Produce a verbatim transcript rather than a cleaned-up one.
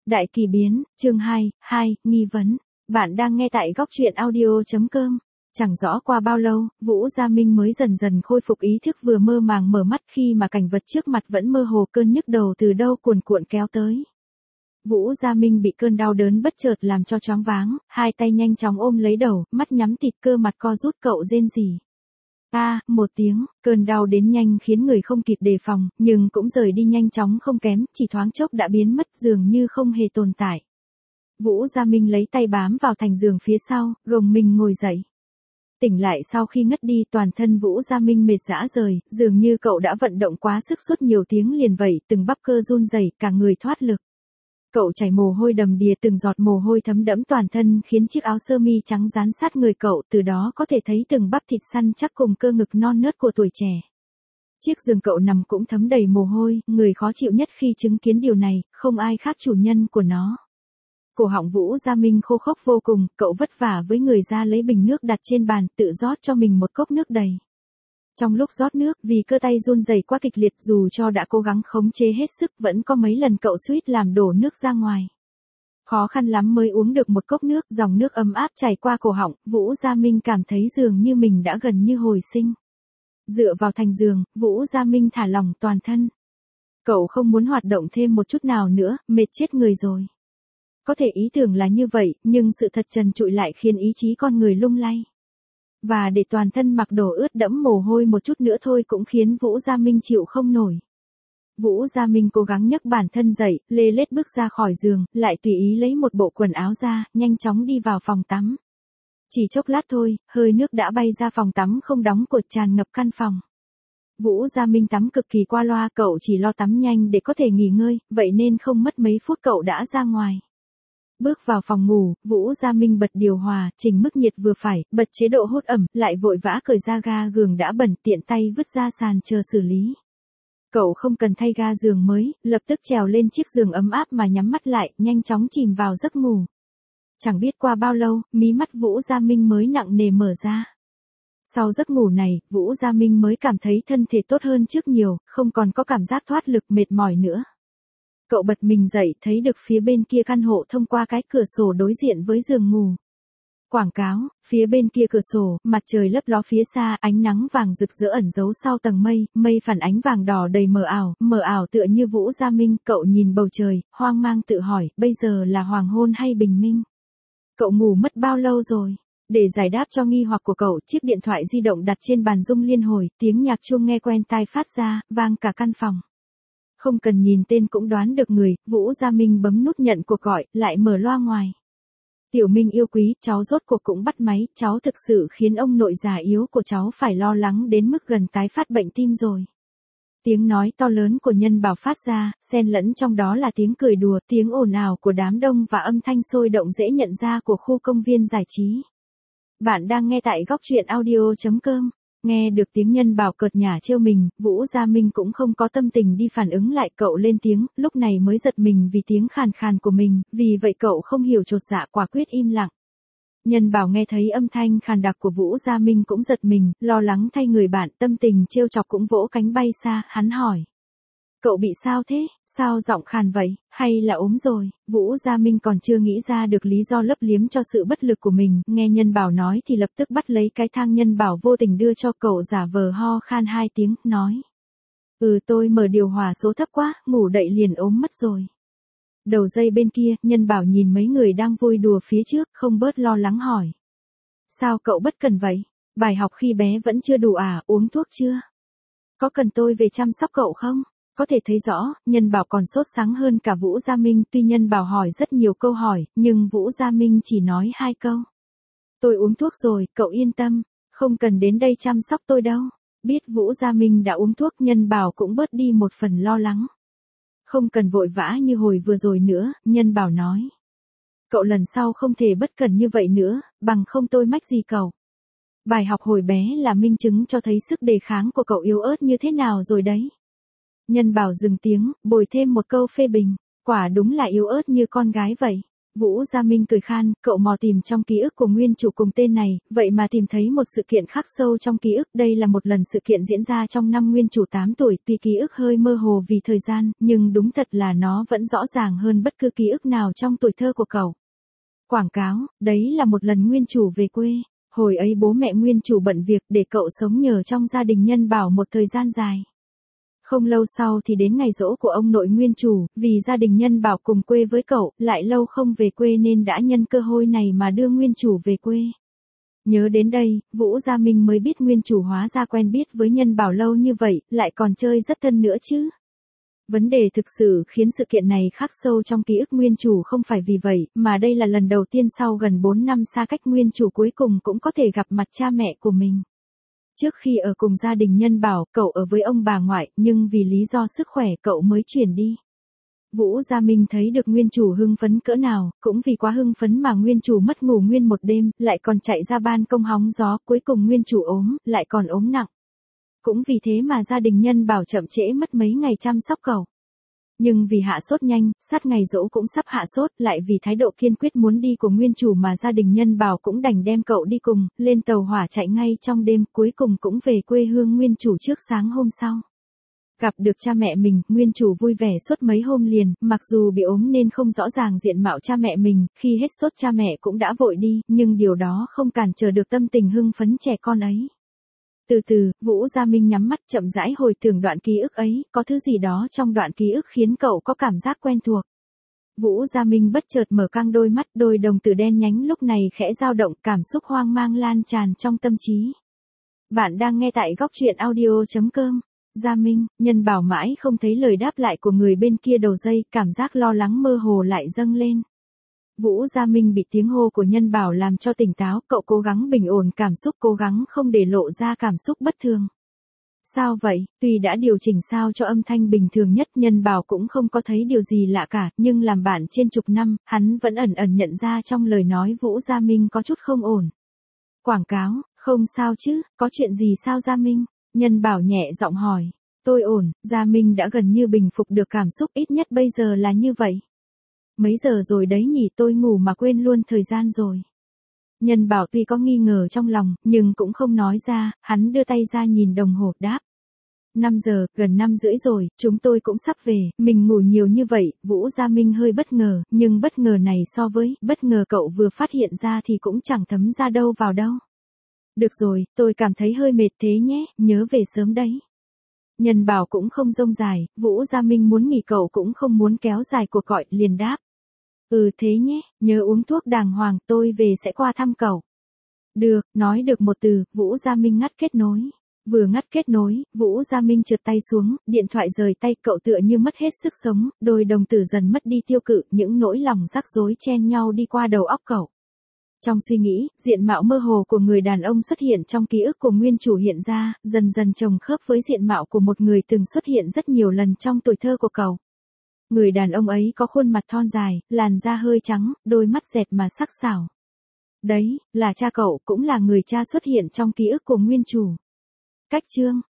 Đại kỳ biến, chương hai, hai, nghi vấn. Bạn đang nghe tại góc truyện audio chấm com. Chẳng rõ qua bao lâu, Vũ Gia Minh mới dần dần khôi phục ý thức, vừa mơ màng mở mắt khi mà cảnh vật trước mặt vẫn mơ hồ, cơn nhức đầu từ đâu cuồn cuộn kéo tới. Vũ Gia Minh bị cơn đau đớn bất chợt làm cho choáng váng, hai tay nhanh chóng ôm lấy đầu, mắt nhắm tịt, cơ mặt co rút, cậu rên rỉ. A, à, một tiếng, cơn đau đến nhanh khiến người không kịp đề phòng, nhưng cũng rời đi nhanh chóng không kém, chỉ thoáng chốc đã biến mất, dường như không hề tồn tại. Vũ Gia Minh lấy tay bám vào thành giường phía sau, gồng mình ngồi dậy. Tỉnh lại sau khi ngất đi, toàn thân Vũ Gia Minh mệt rã rời, dường như cậu đã vận động quá sức suốt nhiều tiếng liền vậy, từng bắp cơ run rẩy, cả người thoát lực. Cậu chảy mồ hôi đầm đìa, từng giọt mồ hôi thấm đẫm toàn thân khiến chiếc áo sơ mi trắng dán sát người cậu, từ đó có thể thấy từng bắp thịt săn chắc cùng cơ ngực non nớt của tuổi trẻ. Chiếc giường cậu nằm cũng thấm đầy mồ hôi, người khó chịu nhất khi chứng kiến điều này, không ai khác chủ nhân của nó. Cổ họng Vũ Gia Minh khô khốc vô cùng, cậu vất vả với người ra lấy bình nước đặt trên bàn, tự rót cho mình một cốc nước đầy. Trong lúc rót nước, vì cơ tay run rẩy quá kịch liệt, dù cho đã cố gắng khống chế hết sức, vẫn có mấy lần cậu suýt làm đổ nước ra ngoài. Khó khăn lắm mới uống được một cốc nước, dòng nước ấm áp chảy qua cổ họng, Vũ Gia Minh cảm thấy dường như mình đã gần như hồi sinh. Dựa vào thành giường, Vũ Gia Minh thả lỏng toàn thân. Cậu không muốn hoạt động thêm một chút nào nữa, mệt chết người rồi. Có thể ý tưởng là như vậy, nhưng sự thật trần trụi lại khiến ý chí con người lung lay. Và để toàn thân mặc đồ ướt đẫm mồ hôi một chút nữa thôi cũng khiến Vũ Gia Minh chịu không nổi. Vũ Gia Minh cố gắng nhấc bản thân dậy, lê lết bước ra khỏi giường, lại tùy ý lấy một bộ quần áo ra, nhanh chóng đi vào phòng tắm. Chỉ chốc lát thôi, hơi nước đã bay ra phòng tắm không đóng cột tràn ngập căn phòng. Vũ Gia Minh tắm cực kỳ qua loa, cậu chỉ lo tắm nhanh để có thể nghỉ ngơi, vậy nên không mất mấy phút cậu đã ra ngoài. Bước vào phòng ngủ, Vũ Gia Minh bật điều hòa, chỉnh mức nhiệt vừa phải, bật chế độ hút ẩm, lại vội vã cởi ra ga giường đã bẩn, tiện tay vứt ra sàn chờ xử lý. Cậu không cần thay ga giường mới, lập tức trèo lên chiếc giường ấm áp mà nhắm mắt lại, nhanh chóng chìm vào giấc ngủ. Chẳng biết qua bao lâu, mí mắt Vũ Gia Minh mới nặng nề mở ra. Sau giấc ngủ này, Vũ Gia Minh mới cảm thấy thân thể tốt hơn trước nhiều, không còn có cảm giác thoát lực mệt mỏi nữa. Cậu bật mình dậy, thấy được phía bên kia căn hộ thông qua cái cửa sổ đối diện với giường ngủ. Quảng cáo, phía bên kia cửa sổ, mặt trời lấp ló phía xa, ánh nắng vàng rực rỡ ẩn giấu sau tầng mây, mây phản ánh vàng đỏ đầy mờ ảo, mờ ảo tựa như Vũ Gia Minh. Cậu nhìn bầu trời, hoang mang tự hỏi, bây giờ là hoàng hôn hay bình minh? Cậu ngủ mất bao lâu rồi? Để giải đáp cho nghi hoặc của cậu, chiếc điện thoại di động đặt trên bàn rung liên hồi, tiếng nhạc chuông nghe quen tai phát ra, vang cả căn phòng. Không cần nhìn tên cũng đoán được người, Vũ Gia Minh bấm nút nhận cuộc gọi, lại mở loa ngoài. Tiểu Minh yêu quý, cháu rốt cuộc cũng bắt máy, cháu thực sự khiến ông nội già yếu của cháu phải lo lắng đến mức gần tái phát bệnh tim rồi. Tiếng nói to lớn của Nhân Bảo phát ra, xen lẫn trong đó là tiếng cười đùa, tiếng ồn ào của đám đông và âm thanh sôi động dễ nhận ra của khu công viên giải trí. Bạn đang nghe tại góc truyện audio chấm com. Nghe được tiếng Nhân Bảo cợt nhả trêu mình, Vũ Gia Minh cũng không có tâm tình đi phản ứng lại, cậu lên tiếng, lúc này mới giật mình vì tiếng khàn khàn của mình, vì vậy cậu không hiểu chột dạ, quả quyết im lặng. Nhân Bảo nghe thấy âm thanh khàn đặc của Vũ Gia Minh cũng giật mình, lo lắng thay người bạn, tâm tình trêu chọc cũng vỗ cánh bay xa, hắn hỏi. Cậu bị sao thế, sao giọng khàn vậy, hay là ốm rồi? Vũ Gia Minh còn chưa nghĩ ra được lý do lấp liếm cho sự bất lực của mình, nghe Nhân Bảo nói thì lập tức bắt lấy cái thang Nhân Bảo vô tình đưa cho cậu, giả vờ ho khan hai tiếng, nói. Ừ, tôi mở điều hòa số thấp quá, ngủ đậy liền ốm mất rồi. Đầu dây bên kia, Nhân Bảo nhìn mấy người đang vui đùa phía trước, không bớt lo lắng hỏi. Sao cậu bất cần vậy? Bài học khi bé vẫn chưa đủ à, uống thuốc chưa? Có cần tôi về chăm sóc cậu không? Có thể thấy rõ, Nhân Bảo còn sốt sắng hơn cả Vũ Gia Minh, tuy Nhân Bảo hỏi rất nhiều câu hỏi, nhưng Vũ Gia Minh chỉ nói hai câu. Tôi uống thuốc rồi, cậu yên tâm, không cần đến đây chăm sóc tôi đâu. Biết Vũ Gia Minh đã uống thuốc, Nhân Bảo cũng bớt đi một phần lo lắng. Không cần vội vã như hồi vừa rồi nữa, Nhân Bảo nói. Cậu lần sau không thể bất cẩn như vậy nữa, bằng không tôi mách gì cậu. Bài học hồi bé là minh chứng cho thấy sức đề kháng của cậu yếu ớt như thế nào rồi đấy. Nhân Bảo dừng tiếng, bồi thêm một câu phê bình, quả đúng là yếu ớt như con gái vậy. Vũ Gia Minh cười khan, cậu mò tìm trong ký ức của nguyên chủ cùng tên này, vậy mà tìm thấy một sự kiện khắc sâu trong ký ức. Đây là một lần sự kiện diễn ra trong năm nguyên chủ tám tuổi, tuy ký ức hơi mơ hồ vì thời gian, nhưng đúng thật là nó vẫn rõ ràng hơn bất cứ ký ức nào trong tuổi thơ của cậu. Quảng cáo, đấy là một lần nguyên chủ về quê. Hồi ấy bố mẹ nguyên chủ bận việc để cậu sống nhờ trong gia đình Nhân Bảo một thời gian dài. Không lâu sau thì đến ngày giỗ của ông nội nguyên chủ, vì gia đình Nhân Bảo cùng quê với cậu, lại lâu không về quê nên đã nhân cơ hội này mà đưa nguyên chủ về quê. Nhớ đến đây, Vũ Gia Minh mới biết nguyên chủ hóa ra quen biết với Nhân Bảo lâu như vậy, lại còn chơi rất thân nữa chứ. Vấn đề thực sự khiến sự kiện này khắc sâu trong ký ức nguyên chủ không phải vì vậy, mà đây là lần đầu tiên sau gần bốn năm xa cách nguyên chủ cuối cùng cũng có thể gặp mặt cha mẹ của mình. Trước khi ở cùng gia đình Nhân Bảo, cậu ở với ông bà ngoại, nhưng vì lý do sức khỏe cậu mới chuyển đi. Vũ Gia Minh thấy được nguyên chủ hưng phấn cỡ nào, cũng vì quá hưng phấn mà nguyên chủ mất ngủ nguyên một đêm, lại còn chạy ra ban công hóng gió, cuối cùng nguyên chủ ốm, lại còn ốm nặng. Cũng vì thế mà gia đình Nhân Bảo chậm trễ mất mấy ngày chăm sóc cậu. Nhưng vì hạ sốt nhanh, sát ngày giỗ cũng sắp hạ sốt, lại vì thái độ kiên quyết muốn đi của nguyên chủ mà gia đình Nhân Bảo cũng đành đem cậu đi cùng, lên tàu hỏa chạy ngay trong đêm, cuối cùng cũng về quê hương nguyên chủ trước sáng hôm sau. Gặp được cha mẹ mình, nguyên chủ vui vẻ suốt mấy hôm liền, mặc dù bị ốm nên không rõ ràng diện mạo cha mẹ mình, khi hết sốt cha mẹ cũng đã vội đi, nhưng điều đó không cản trở được tâm tình hưng phấn trẻ con ấy. Từ từ, Vũ Gia Minh nhắm mắt chậm rãi hồi tưởng đoạn ký ức ấy, có thứ gì đó trong đoạn ký ức khiến cậu có cảm giác quen thuộc. Vũ Gia Minh bất chợt mở căng đôi mắt, đôi đồng tử đen nhánh lúc này khẽ dao động, cảm xúc hoang mang lan tràn trong tâm trí. Bạn đang nghe tại góc truyện audio chấm com. Gia Minh, Nhân Bảo mãi không thấy lời đáp lại của người bên kia đầu dây, cảm giác lo lắng mơ hồ lại dâng lên. Vũ Gia Minh bị tiếng hô của Nhân Bảo làm cho tỉnh táo, cậu cố gắng bình ổn cảm xúc, cố gắng không để lộ ra cảm xúc bất thường. Sao vậy? Tuy đã điều chỉnh sao cho âm thanh bình thường nhất, Nhân Bảo cũng không có thấy điều gì lạ cả, nhưng làm bạn trên chục năm, hắn vẫn ẩn ẩn nhận ra trong lời nói Vũ Gia Minh có chút không ổn. Quảng cáo, không sao chứ, có chuyện gì sao Gia Minh? Nhân Bảo nhẹ giọng hỏi. Tôi ổn, Gia Minh đã gần như bình phục được cảm xúc, ít nhất bây giờ là như vậy. Mấy giờ rồi đấy nhỉ, tôi ngủ mà quên luôn thời gian rồi. Nhân Bảo tuy có nghi ngờ trong lòng, nhưng cũng không nói ra, hắn đưa tay ra nhìn đồng hồ, đáp. năm giờ, gần năm rưỡi rồi, chúng tôi cũng sắp về, mình ngủ nhiều như vậy. Vũ Gia Minh hơi bất ngờ, nhưng bất ngờ này so với bất ngờ cậu vừa phát hiện ra thì cũng chẳng thấm ra đâu vào đâu. Được rồi, tôi cảm thấy hơi mệt thế nhé, nhớ về sớm đấy. Nhân Bảo cũng không rông dài, Vũ Gia Minh muốn nghỉ cậu cũng không muốn kéo dài cuộc gọi, liền đáp. Ừ thế nhé, nhớ uống thuốc đàng hoàng, tôi về sẽ qua thăm cậu. Được, nói được một từ, Vũ Gia Minh ngắt kết nối. Vừa ngắt kết nối, Vũ Gia Minh trượt tay xuống, điện thoại rời tay, cậu tựa như mất hết sức sống, đôi đồng tử dần mất đi tiêu cự, những nỗi lòng rắc rối chen nhau đi qua đầu óc cậu. Trong suy nghĩ, diện mạo mơ hồ của người đàn ông xuất hiện trong ký ức của nguyên chủ hiện ra, dần dần chồng khớp với diện mạo của một người từng xuất hiện rất nhiều lần trong tuổi thơ của cậu. Người đàn ông ấy có khuôn mặt thon dài, làn da hơi trắng, đôi mắt dẹt mà sắc sảo. Đấy, là cha cậu, cũng là người cha xuất hiện trong ký ức của nguyên chủ. Cách chương